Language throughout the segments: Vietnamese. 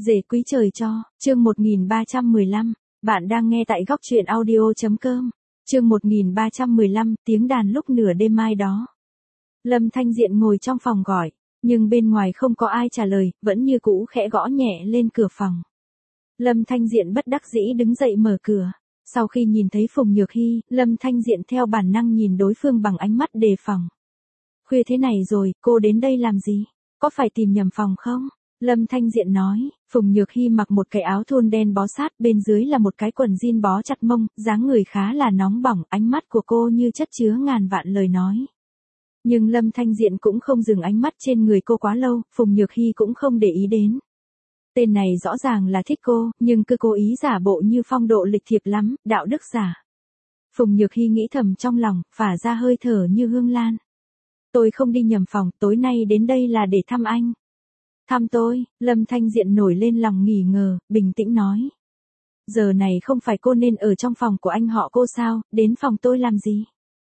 Rể quý trời cho, chương 1315, bạn đang nghe tại góc truyện audio.com, chương 1315, tiếng đàn lúc nửa đêm mai đó. Lâm Thanh Diện ngồi trong phòng gọi, nhưng bên ngoài không có ai trả lời, vẫn như cũ khẽ gõ nhẹ lên cửa phòng. Lâm Thanh Diện bất đắc dĩ đứng dậy mở cửa. Sau khi nhìn thấy Phùng Nhược Hy, Lâm Thanh Diện theo bản năng nhìn đối phương bằng ánh mắt đề phòng. Khuya thế này rồi, cô đến đây làm gì? Có phải tìm nhầm phòng không? Lâm Thanh Diện nói, Phùng Nhược Hy mặc một cái áo thun đen bó sát, bên dưới là một cái quần jean bó chặt mông, dáng người khá là nóng bỏng, ánh mắt của cô như chất chứa ngàn vạn lời nói. Nhưng Lâm Thanh Diện cũng không dừng ánh mắt trên người cô quá lâu, Phùng Nhược Hy cũng không để ý đến. Tên này rõ ràng là thích cô, nhưng cứ cố ý giả bộ như phong độ lịch thiệp lắm, đạo đức giả. Phùng Nhược Hy nghĩ thầm trong lòng, phả ra hơi thở như hương lan. Tôi không đi nhầm phòng, tối nay đến đây là để thăm anh. Thăm tôi, Lâm Thanh Diện nổi lên lòng nghi ngờ, bình tĩnh nói. Giờ này không phải cô nên ở trong phòng của anh họ cô sao, đến phòng tôi làm gì?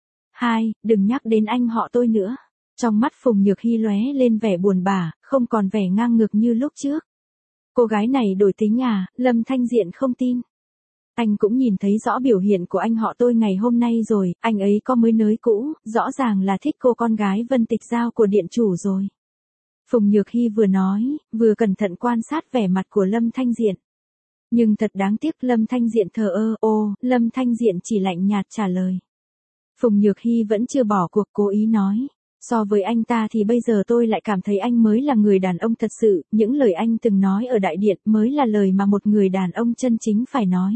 Hai, đừng nhắc đến anh họ tôi nữa. Trong mắt Phùng Nhược Hy lóe lên vẻ buồn bã, không còn vẻ ngang ngược như lúc trước. Cô gái này đổi tính à, Lâm Thanh Diện không tin. Anh cũng nhìn thấy rõ biểu hiện của anh họ tôi ngày hôm nay rồi, anh ấy có mới nới cũ, rõ ràng là thích cô con gái Vân Tịch Giao của điện chủ rồi. Phùng Nhược Hy vừa nói, vừa cẩn thận quan sát vẻ mặt của Lâm Thanh Diện. Nhưng thật đáng tiếc Lâm Thanh Diện thờ ơ, Lâm Thanh Diện chỉ lạnh nhạt trả lời. Phùng Nhược Hy vẫn chưa bỏ cuộc, cố ý nói. So với anh ta thì bây giờ tôi lại cảm thấy anh mới là người đàn ông thật sự, những lời anh từng nói ở đại điện mới là lời mà một người đàn ông chân chính phải nói.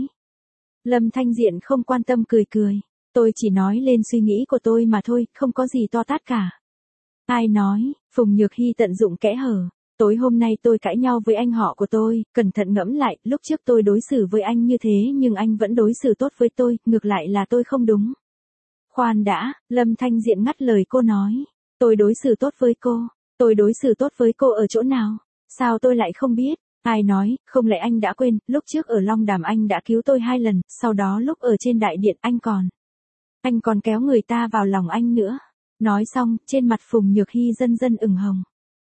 Lâm Thanh Diện không quan tâm cười cười. Tôi chỉ nói lên suy nghĩ của tôi mà thôi, không có gì to tát cả. Ai nói, Phùng Nhược Hy tận dụng kẽ hở. Tối hôm nay tôi cãi nhau với anh họ của tôi, cẩn thận ngẫm lại, lúc trước tôi đối xử với anh như thế nhưng anh vẫn đối xử tốt với tôi, ngược lại là tôi không đúng. Khoan đã, Lâm Thanh Diện ngắt lời cô nói. Tôi đối xử tốt với cô. Tôi đối xử tốt với cô ở chỗ nào? Sao tôi lại không biết? Ai nói, không lẽ anh đã quên, lúc trước ở Long Đàm anh đã cứu tôi 2 lần, sau đó lúc ở trên đại điện anh còn kéo người ta vào lòng anh nữa. Nói xong, trên mặt Phùng Nhược Hy dần dần ửng hồng.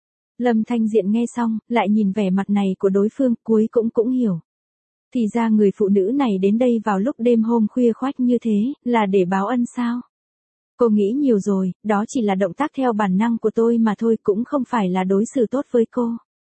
Lâm Thanh Diện nghe xong, lại nhìn vẻ mặt này của đối phương, cuối cũng hiểu. Thì ra người phụ nữ này đến đây vào lúc đêm hôm khuya khoắt như thế, là để báo ân sao? Cô nghĩ nhiều rồi, đó chỉ là động tác theo bản năng của tôi mà thôi, cũng không phải là đối xử tốt với cô.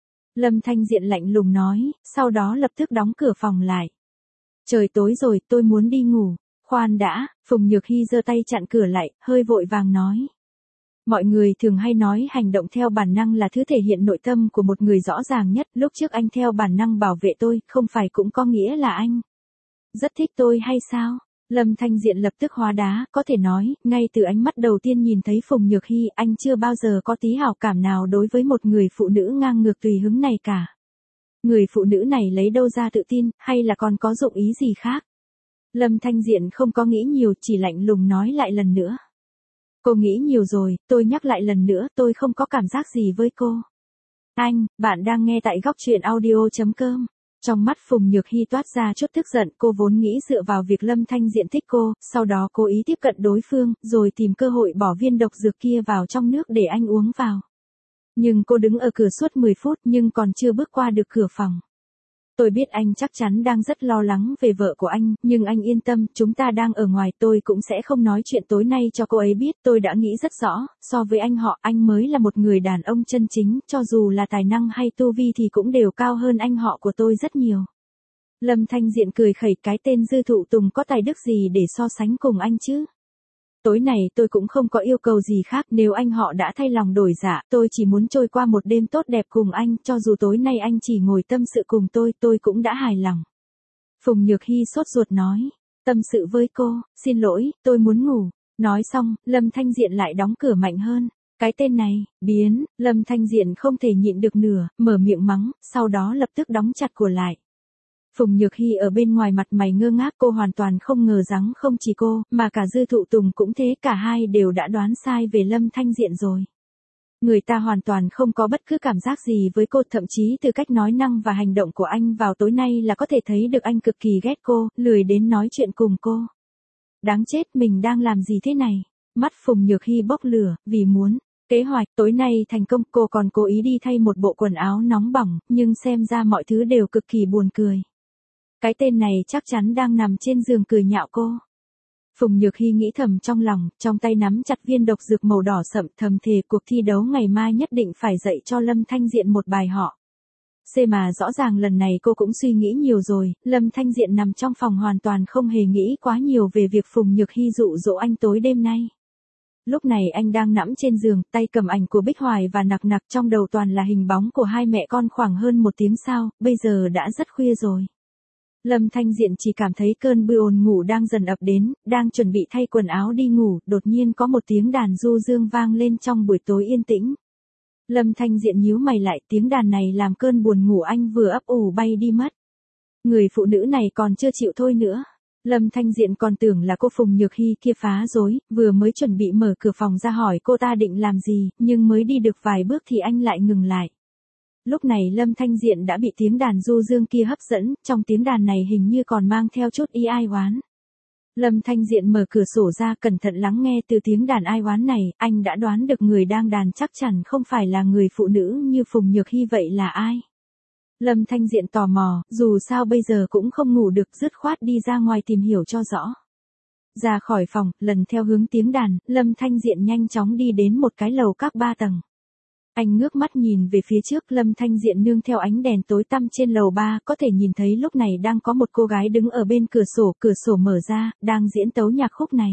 Lâm Thanh Diện lạnh lùng nói, sau đó lập tức đóng cửa phòng lại. Trời tối rồi, tôi muốn đi ngủ. Khoan đã, Phùng Nhược Hy giơ tay chặn cửa lại, hơi vội vàng nói. Mọi người thường hay nói hành động theo bản năng là thứ thể hiện nội tâm của một người rõ ràng nhất, lúc trước anh theo bản năng bảo vệ tôi, không phải cũng có nghĩa là anh rất thích tôi hay sao? Lâm Thanh Diện lập tức hóa đá, có thể nói, ngay từ ánh mắt đầu tiên nhìn thấy Phùng Nhược Hy, anh chưa bao giờ có tí hảo cảm nào đối với một người phụ nữ ngang ngược tùy hứng này cả. Người phụ nữ này lấy đâu ra tự tin, hay là còn có dụng ý gì khác? Lâm Thanh Diện không có nghĩ nhiều, chỉ lạnh lùng nói lại lần nữa. Cô nghĩ nhiều rồi, tôi nhắc lại lần nữa, tôi không có cảm giác gì với cô. Anh, bạn đang nghe tại góc truyện audio.com. Trong mắt Phùng Nhược Hy toát ra chút tức giận, cô vốn nghĩ dựa vào việc Lâm Thanh Diện thích cô, sau đó cố ý tiếp cận đối phương, rồi tìm cơ hội bỏ viên độc dược kia vào trong nước để anh uống vào. Nhưng cô đứng ở cửa suốt 10 phút nhưng còn chưa bước qua được cửa phòng. Tôi biết anh chắc chắn đang rất lo lắng về vợ của anh, nhưng anh yên tâm, chúng ta đang ở ngoài, tôi cũng sẽ không nói chuyện tối nay cho cô ấy biết, tôi đã nghĩ rất rõ, so với anh họ, anh mới là một người đàn ông chân chính, cho dù là tài năng hay tu vi thì cũng đều cao hơn anh họ của tôi rất nhiều. Lâm Thanh Diện cười khẩy, cái tên Dư Thụ Tùng có tài đức gì để so sánh cùng anh chứ? Tối này tôi cũng không có yêu cầu gì khác, nếu anh họ đã thay lòng đổi dạ, tôi chỉ muốn trôi qua một đêm tốt đẹp cùng anh, cho dù tối nay anh chỉ ngồi tâm sự cùng tôi cũng đã hài lòng. Phùng Nhược Hy sốt ruột nói, tâm sự với cô, xin lỗi, tôi muốn ngủ. Nói xong, Lâm Thanh Diện lại đóng cửa mạnh hơn. Cái tên này, biến, Lâm Thanh Diện không thể nhịn được nửa, mở miệng mắng, sau đó lập tức đóng chặt cửa lại. Phùng Nhược Hy ở bên ngoài mặt mày ngơ ngác, cô hoàn toàn không ngờ rằng không chỉ cô, mà cả Dư Thụ Tùng cũng thế, cả hai đều đã đoán sai về Lâm Thanh Diện rồi. Người ta hoàn toàn không có bất cứ cảm giác gì với cô, thậm chí từ cách nói năng và hành động của anh vào tối nay là có thể thấy được anh cực kỳ ghét cô, lười đến nói chuyện cùng cô. Đáng chết, mình đang làm gì thế này? Mắt Phùng Nhược Hy bốc lửa, vì muốn Kế hoạch tối nay thành công, cô còn cố ý đi thay một bộ quần áo nóng bỏng, nhưng xem ra mọi thứ đều cực kỳ buồn cười. Cái tên này chắc chắn đang nằm trên giường cười nhạo cô. Phùng Nhược Hy nghĩ thầm trong lòng, trong tay nắm chặt viên độc dược màu đỏ sậm, thầm thề cuộc thi đấu ngày mai nhất định phải dạy cho Lâm Thanh Diện một bài họ. Mà rõ ràng lần này cô cũng suy nghĩ nhiều rồi, Lâm Thanh Diện nằm trong phòng hoàn toàn không hề nghĩ quá nhiều về việc Phùng Nhược Hy dụ dỗ anh tối đêm nay. Lúc này anh đang nằm trên giường, tay cầm ảnh của Bích Hoài và nặc nặc, trong đầu toàn là hình bóng của hai mẹ con khoảng hơn 1 tiếng sau, bây giờ đã rất khuya rồi. Lâm Thanh Diện chỉ cảm thấy cơn buồn ngủ đang dần ập đến, đang chuẩn bị thay quần áo đi ngủ, đột nhiên có một tiếng đàn du dương vang lên trong buổi tối yên tĩnh. Lâm Thanh Diện nhíu mày lại, tiếng đàn này làm cơn buồn ngủ anh vừa ấp ủ bay đi mất. Người phụ nữ này còn chưa chịu thôi nữa. Lâm Thanh Diện còn tưởng là cô Phùng Nhược Hy kia phá rối, vừa mới chuẩn bị mở cửa phòng ra hỏi cô ta định làm gì, nhưng mới đi được vài bước thì anh lại ngừng lại. Lúc này Lâm Thanh Diện đã bị tiếng đàn du dương kia hấp dẫn, trong tiếng đàn này hình như còn mang theo chút ý ai oán. Lâm Thanh Diện mở cửa sổ ra, cẩn thận lắng nghe từ tiếng đàn ai oán này, anh đã đoán được người đang đàn chắc chắn không phải là người phụ nữ như Phùng Nhược Hy, vậy là ai? Lâm Thanh Diện tò mò, dù sao bây giờ cũng không ngủ được, dứt khoát đi ra ngoài tìm hiểu cho rõ. Ra khỏi phòng, lần theo hướng tiếng đàn, Lâm Thanh Diện nhanh chóng đi đến một cái lầu các 3 tầng. Anh ngước mắt nhìn về phía trước, Lâm Thanh Diện nương theo ánh đèn tối tăm trên lầu 3, có thể nhìn thấy lúc này đang có một cô gái đứng ở bên cửa sổ mở ra, đang diễn tấu nhạc khúc này.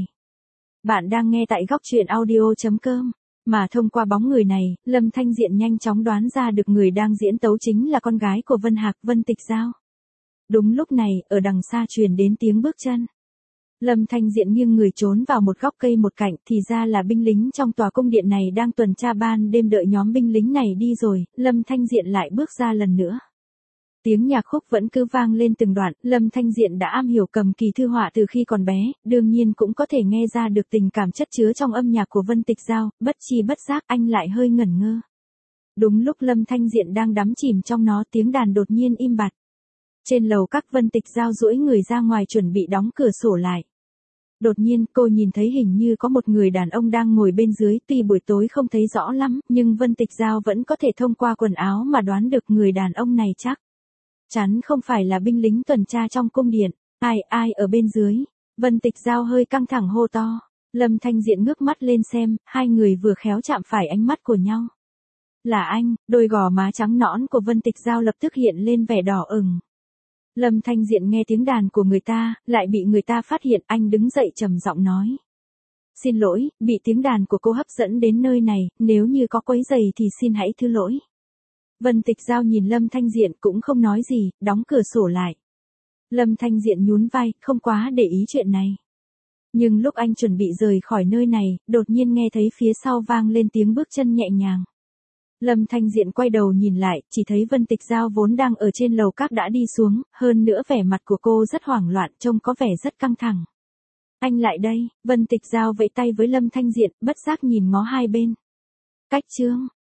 Bạn đang nghe tại góc truyện audio.com. Mà thông qua bóng người này, Lâm Thanh Diện nhanh chóng đoán ra được người đang diễn tấu chính là con gái của Vân Hạc, Vân Tịch Giao. Đúng lúc này, ở đằng xa truyền đến tiếng bước chân. Lâm Thanh Diện nghiêng người trốn vào một góc cây một cạnh, thì ra là binh lính trong tòa cung điện này đang tuần tra ban đêm, đợi nhóm binh lính này đi rồi, Lâm Thanh Diện lại bước ra lần nữa. Tiếng nhạc khúc vẫn cứ vang lên từng đoạn, Lâm Thanh Diện đã am hiểu cầm kỳ thư họa từ khi còn bé, đương nhiên cũng có thể nghe ra được tình cảm chất chứa trong âm nhạc của Vân Tịch Giao, bất chi bất giác anh lại hơi ngẩn ngơ. Đúng lúc Lâm Thanh Diện đang đắm chìm trong nó, tiếng đàn đột nhiên im bặt. Trên lầu các, Vân Tịch Giao duỗi người ra ngoài chuẩn bị đóng cửa sổ lại. Đột nhiên cô nhìn thấy hình như có một người đàn ông đang ngồi bên dưới, tuy buổi tối không thấy rõ lắm, nhưng Vân Tịch Giao vẫn có thể thông qua quần áo mà đoán được người đàn ông này chắc chắn không phải là binh lính tuần tra trong cung điện. Ai ở bên dưới? Vân Tịch Giao hơi căng thẳng hô to. Lâm Thanh Diện ngước mắt lên xem, hai người vừa khéo chạm phải ánh mắt của nhau. Là anh, đôi gò má trắng nõn của Vân Tịch Giao lập tức hiện lên vẻ đỏ ửng. Lâm Thanh Diện nghe tiếng đàn của người ta, lại bị người ta phát hiện, anh đứng dậy trầm giọng nói. Xin lỗi, bị tiếng đàn của cô hấp dẫn đến nơi này, nếu như có quấy rầy thì xin hãy thứ lỗi. Vân Tịch Giao nhìn Lâm Thanh Diện cũng không nói gì, đóng cửa sổ lại. Lâm Thanh Diện nhún vai, không quá để ý chuyện này. Nhưng lúc anh chuẩn bị rời khỏi nơi này, đột nhiên nghe thấy phía sau vang lên tiếng bước chân nhẹ nhàng. Lâm Thanh Diện quay đầu nhìn lại, chỉ thấy Vân Tịch Giao vốn đang ở trên lầu các đã đi xuống, hơn nữa vẻ mặt của cô rất hoảng loạn, trông có vẻ rất căng thẳng. Anh lại đây, Vân Tịch Giao vẫy tay với Lâm Thanh Diện, bất giác nhìn ngó hai bên. Cách chương.